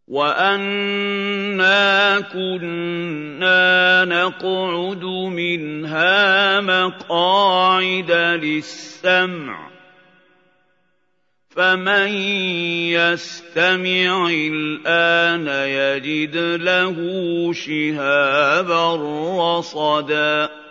وَأَنَّا كُنَّا نَقْعُدُ مِنْهَا مَقَاعِدَ لِلسَّمْعِ ۖ فَمَن يَسْتَمِعِ الْآنَ يَجِدْ لَهُ شِهَابًا رَّصَدًا